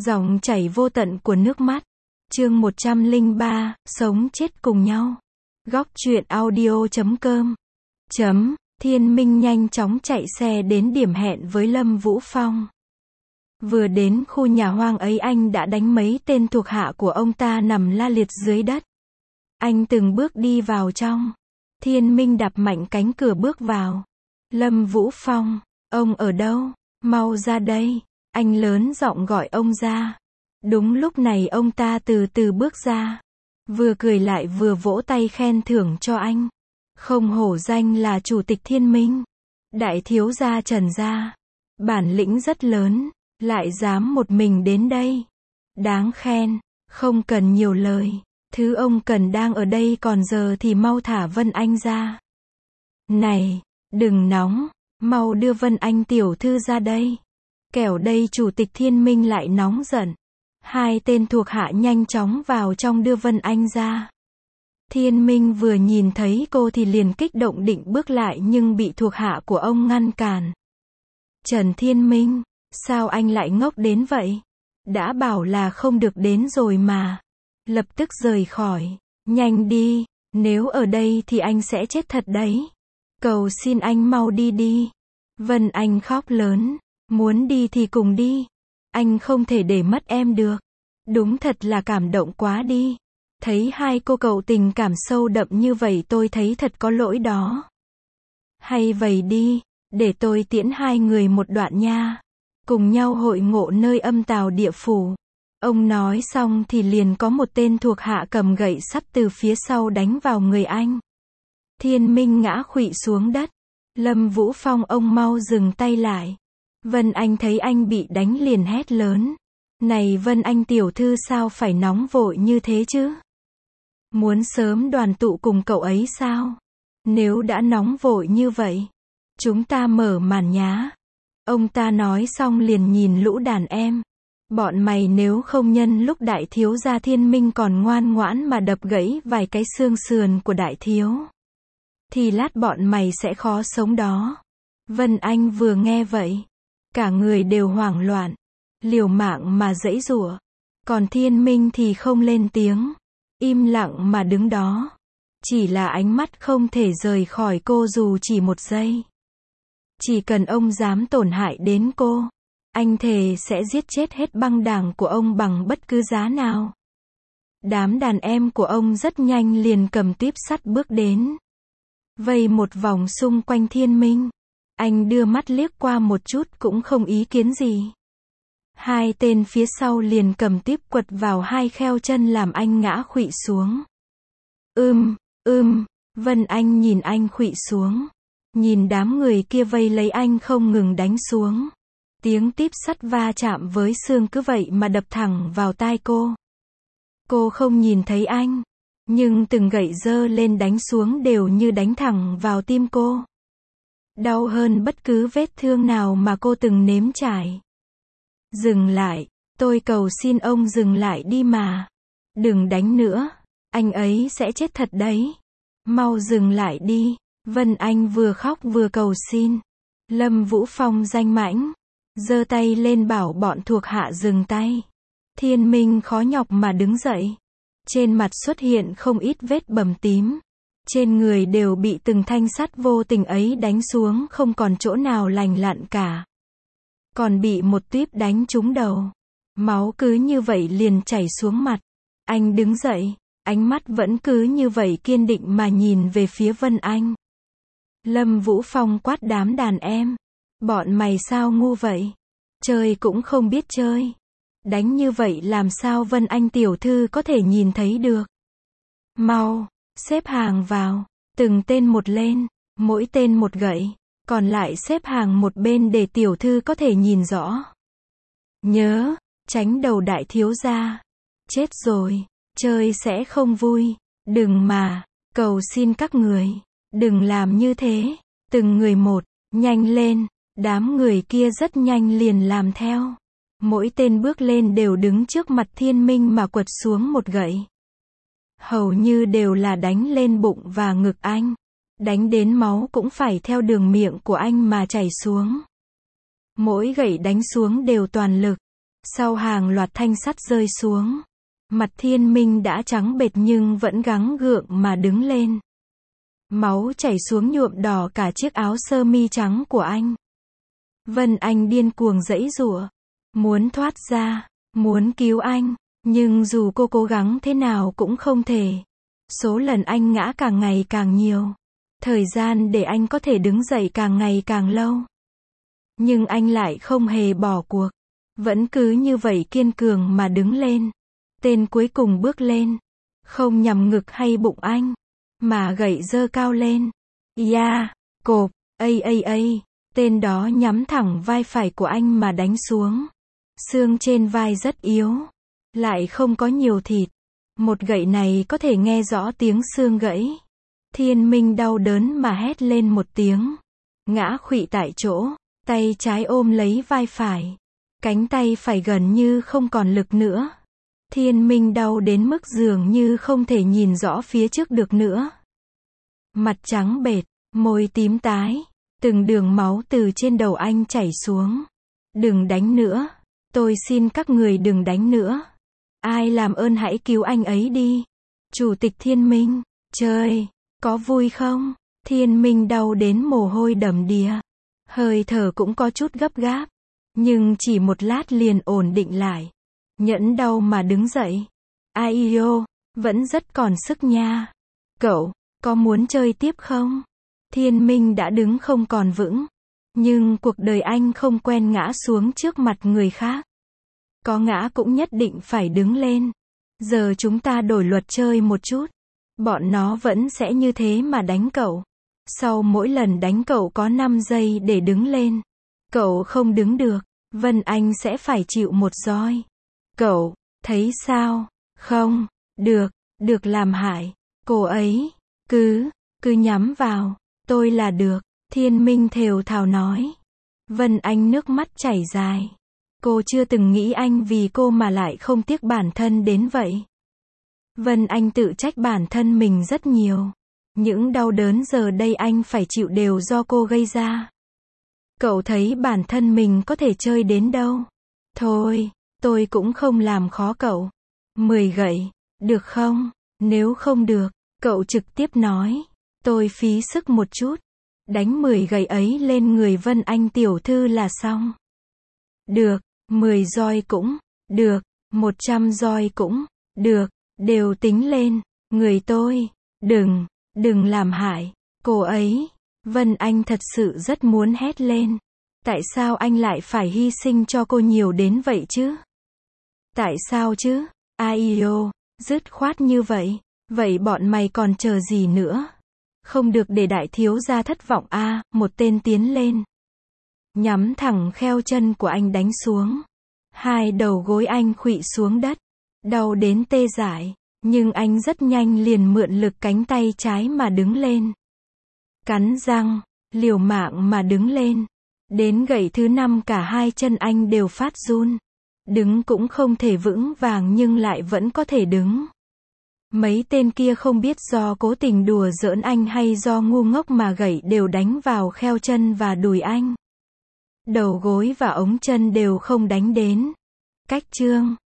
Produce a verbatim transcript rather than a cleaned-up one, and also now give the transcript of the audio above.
Dòng chảy vô tận của nước mắt. Chương một trăm lẻ ba, sống chết cùng nhau. Góc truyện audio chấm com. Chấm, Thiên Minh nhanh chóng chạy xe đến điểm hẹn với Lâm Vũ Phong. Vừa đến khu nhà hoang ấy anh đã đánh mấy tên thuộc hạ của ông ta nằm la liệt dưới đất. Anh từng bước đi vào trong. Thiên Minh đạp mạnh cánh cửa bước vào. Lâm Vũ Phong, ông ở đâu? Mau ra đây. Anh lớn giọng gọi ông ra. Đúng lúc này ông ta từ từ bước ra. Vừa cười lại vừa vỗ tay khen thưởng cho anh. Không hổ danh là chủ tịch Thiên Minh. Đại thiếu gia Trần gia. Bản lĩnh rất lớn, lại dám một mình đến đây. Đáng khen, không cần nhiều lời. Thứ ông cần đang ở đây còn giờ thì mau thả Vân Anh ra. Này, đừng nóng, mau đưa Vân Anh tiểu thư ra đây. Kẻo đây chủ tịch Thiên Minh lại nóng giận. Hai tên thuộc hạ nhanh chóng vào trong đưa Vân Anh ra. Thiên Minh vừa nhìn thấy cô thì liền kích động định bước lại nhưng bị thuộc hạ của ông ngăn cản. Trần Thiên Minh, sao anh lại ngốc đến vậy? Đã bảo là không được đến rồi mà. Lập tức rời khỏi. Nhanh đi, nếu ở đây thì anh sẽ chết thật đấy. Cầu xin anh mau đi đi. Vân Anh khóc lớn. Muốn đi thì cùng đi. Anh không thể để mất em được. Đúng thật là cảm động quá đi. Thấy hai cô cậu tình cảm sâu đậm như vậy tôi thấy thật có lỗi đó. Hay vậy đi, để tôi tiễn hai người một đoạn nha. Cùng nhau hội ngộ nơi âm tào địa phủ. Ông nói xong thì liền có một tên thuộc hạ cầm gậy sắt từ phía sau đánh vào người anh. Thiên Minh ngã khuỵu xuống đất. Lâm Vũ Phong ông mau dừng tay lại. Vân Anh thấy anh bị đánh liền hét lớn. Này Vân Anh tiểu thư sao phải nóng vội như thế chứ? Muốn sớm đoàn tụ cùng cậu ấy sao? Nếu đã nóng vội như vậy, chúng ta mở màn nhá. Ông ta nói xong liền nhìn lũ đàn em. Bọn mày nếu không nhân lúc đại thiếu gia Thiên Minh còn ngoan ngoãn mà đập gãy vài cái xương sườn của đại thiếu, thì lát bọn mày sẽ khó sống đó. Vân Anh vừa nghe vậy, cả người đều hoảng loạn, liều mạng mà giãy giụa. Còn Thiên Minh thì không lên tiếng, im lặng mà đứng đó. Chỉ là ánh mắt không thể rời khỏi cô dù chỉ một giây. Chỉ cần ông dám tổn hại đến cô, anh thề sẽ giết chết hết băng đảng của ông bằng bất cứ giá nào. Đám đàn em của ông rất nhanh liền cầm tuýp sắt bước đến. Vây một vòng xung quanh Thiên Minh. Anh đưa mắt liếc qua một chút cũng không ý kiến gì. Hai tên phía sau liền cầm tuýp quật vào hai kheo chân làm anh ngã khuỵu xuống. Ưm, ưm, Vân Anh nhìn anh khuỵu xuống. Nhìn đám người kia vây lấy anh không ngừng đánh xuống. Tiếng tuýp sắt va chạm với xương cứ vậy mà đập thẳng vào tai cô. Cô không nhìn thấy anh, nhưng từng gậy giơ lên đánh xuống đều như đánh thẳng vào tim cô. Đau hơn bất cứ vết thương nào mà cô từng nếm trải. Dừng lại, tôi cầu xin ông dừng lại đi mà. Đừng đánh nữa, anh ấy sẽ chết thật đấy. Mau dừng lại đi. Vân Anh vừa khóc vừa cầu xin. Lâm Vũ Phong danh mãnh, giơ tay lên bảo bọn thuộc hạ dừng tay. Thiên Minh khó nhọc mà đứng dậy. Trên mặt xuất hiện không ít vết bầm tím. Trên người đều bị từng thanh sắt vô tình ấy đánh xuống không còn chỗ nào lành lặn cả. Còn bị một tuýp đánh trúng đầu. Máu cứ như vậy liền chảy xuống mặt. Anh đứng dậy, ánh mắt vẫn cứ như vậy kiên định mà nhìn về phía Vân Anh. Lâm Vũ Phong quát đám đàn em. Bọn mày sao ngu vậy? Chơi cũng không biết chơi. Đánh như vậy làm sao Vân Anh tiểu thư có thể nhìn thấy được? Mau, xếp hàng vào. Từng tên một lên, mỗi tên một gậy. Còn lại xếp hàng một bên để tiểu thư có thể nhìn rõ. Nhớ, tránh đầu đại thiếu gia. Chết rồi, chơi sẽ không vui. Đừng mà, cầu xin các người. Đừng làm như thế. Từng người một, nhanh lên. Đám người kia rất nhanh liền làm theo. Mỗi tên bước lên đều đứng trước mặt Thiên Minh mà quật xuống một gậy. Hầu như đều là đánh lên bụng và ngực anh. Đánh đến máu cũng phải theo đường miệng của anh mà chảy xuống. Mỗi gậy đánh xuống đều toàn lực. Sau hàng loạt thanh sắt rơi xuống, mặt Thiên Minh đã trắng bệch nhưng vẫn gắng gượng mà đứng lên. Máu chảy xuống nhuộm đỏ cả chiếc áo sơ mi trắng của anh. Vân Anh điên cuồng giãy giụa, muốn thoát ra, muốn cứu anh, nhưng dù cô cố gắng thế nào cũng không thể. Số lần anh ngã càng ngày càng nhiều, thời gian để anh có thể đứng dậy càng ngày càng lâu. Nhưng anh lại không hề bỏ cuộc, vẫn cứ như vậy kiên cường mà đứng lên. Tên cuối cùng bước lên, không nhằm ngực hay bụng anh, mà gậy giơ cao lên. Yeah, cộp, ây ây ây, tên đó nhắm thẳng vai phải của anh mà đánh xuống. Xương trên vai rất yếu, lại không có nhiều thịt. Một gậy này có thể nghe rõ tiếng xương gãy. Thiên Minh đau đớn mà hét lên một tiếng, ngã khuỵu tại chỗ, tay trái ôm lấy vai phải, cánh tay phải gần như không còn lực nữa. Thiên Minh đau đến mức dường như không thể nhìn rõ phía trước được nữa. Mặt trắng bệch, môi tím tái, từng đường máu từ trên đầu anh chảy xuống. Đừng đánh nữa, tôi xin các người đừng đánh nữa. Ai làm ơn hãy cứu anh ấy đi. Chủ tịch Thiên Minh, trời, có vui không? Thiên Minh đau đến mồ hôi đầm đìa, hơi thở cũng có chút gấp gáp, nhưng chỉ một lát liền ổn định lại. Nhẫn đau mà đứng dậy. Ai yêu, vẫn rất còn sức nha. Cậu, có muốn chơi tiếp không? Thiên Minh đã đứng không còn vững, nhưng cuộc đời anh không quen ngã xuống trước mặt người khác. Có ngã cũng nhất định phải đứng lên. Giờ chúng ta đổi luật chơi một chút. Bọn nó vẫn sẽ như thế mà đánh cậu. Sau mỗi lần đánh cậu có năm giây để đứng lên. Cậu không đứng được, Vân Anh sẽ phải chịu một roi. Cậu, thấy sao? Không, được, được làm hại. Cô ấy, cứ, cứ nhắm vào, tôi là được. Thiên Minh thều thào nói. Vân Anh nước mắt chảy dài. Cô chưa từng nghĩ anh vì cô mà lại không tiếc bản thân đến vậy. Vân Anh tự trách bản thân mình rất nhiều. Những đau đớn giờ đây anh phải chịu đều do cô gây ra. Cậu thấy bản thân mình có thể chơi đến đâu? Thôi, tôi cũng không làm khó cậu. Mười gậy, được không? Nếu không được, cậu trực tiếp nói. Tôi phí sức một chút. Đánh mười gậy ấy lên người Vân Anh tiểu thư là xong. Được, mười roi cũng, được, một trăm roi cũng, được, đều tính lên, người tôi, đừng, đừng làm hại, cô ấy. Vân Anh thật sự rất muốn hét lên. Tại sao anh lại phải hy sinh cho cô nhiều đến vậy chứ? Tại sao chứ? Aio, dứt khoát như vậy, vậy bọn mày còn chờ gì nữa? Không được để đại thiếu gia thất vọng a. À, một tên tiến lên, nhắm thẳng kheo chân của anh đánh xuống. Hai đầu gối anh khuỵu xuống đất, đau đến tê dại, nhưng anh rất nhanh liền mượn lực cánh tay trái mà đứng lên. Cắn răng, liều mạng mà đứng lên. Đến gậy thứ năm cả hai chân anh đều phát run. Đứng cũng không thể vững vàng nhưng lại vẫn có thể đứng. Mấy tên kia không biết do cố tình đùa giỡn anh hay do ngu ngốc mà gậy đều đánh vào kheo chân và đùi anh. Đầu gối và ống chân đều không đánh đến. Cách chương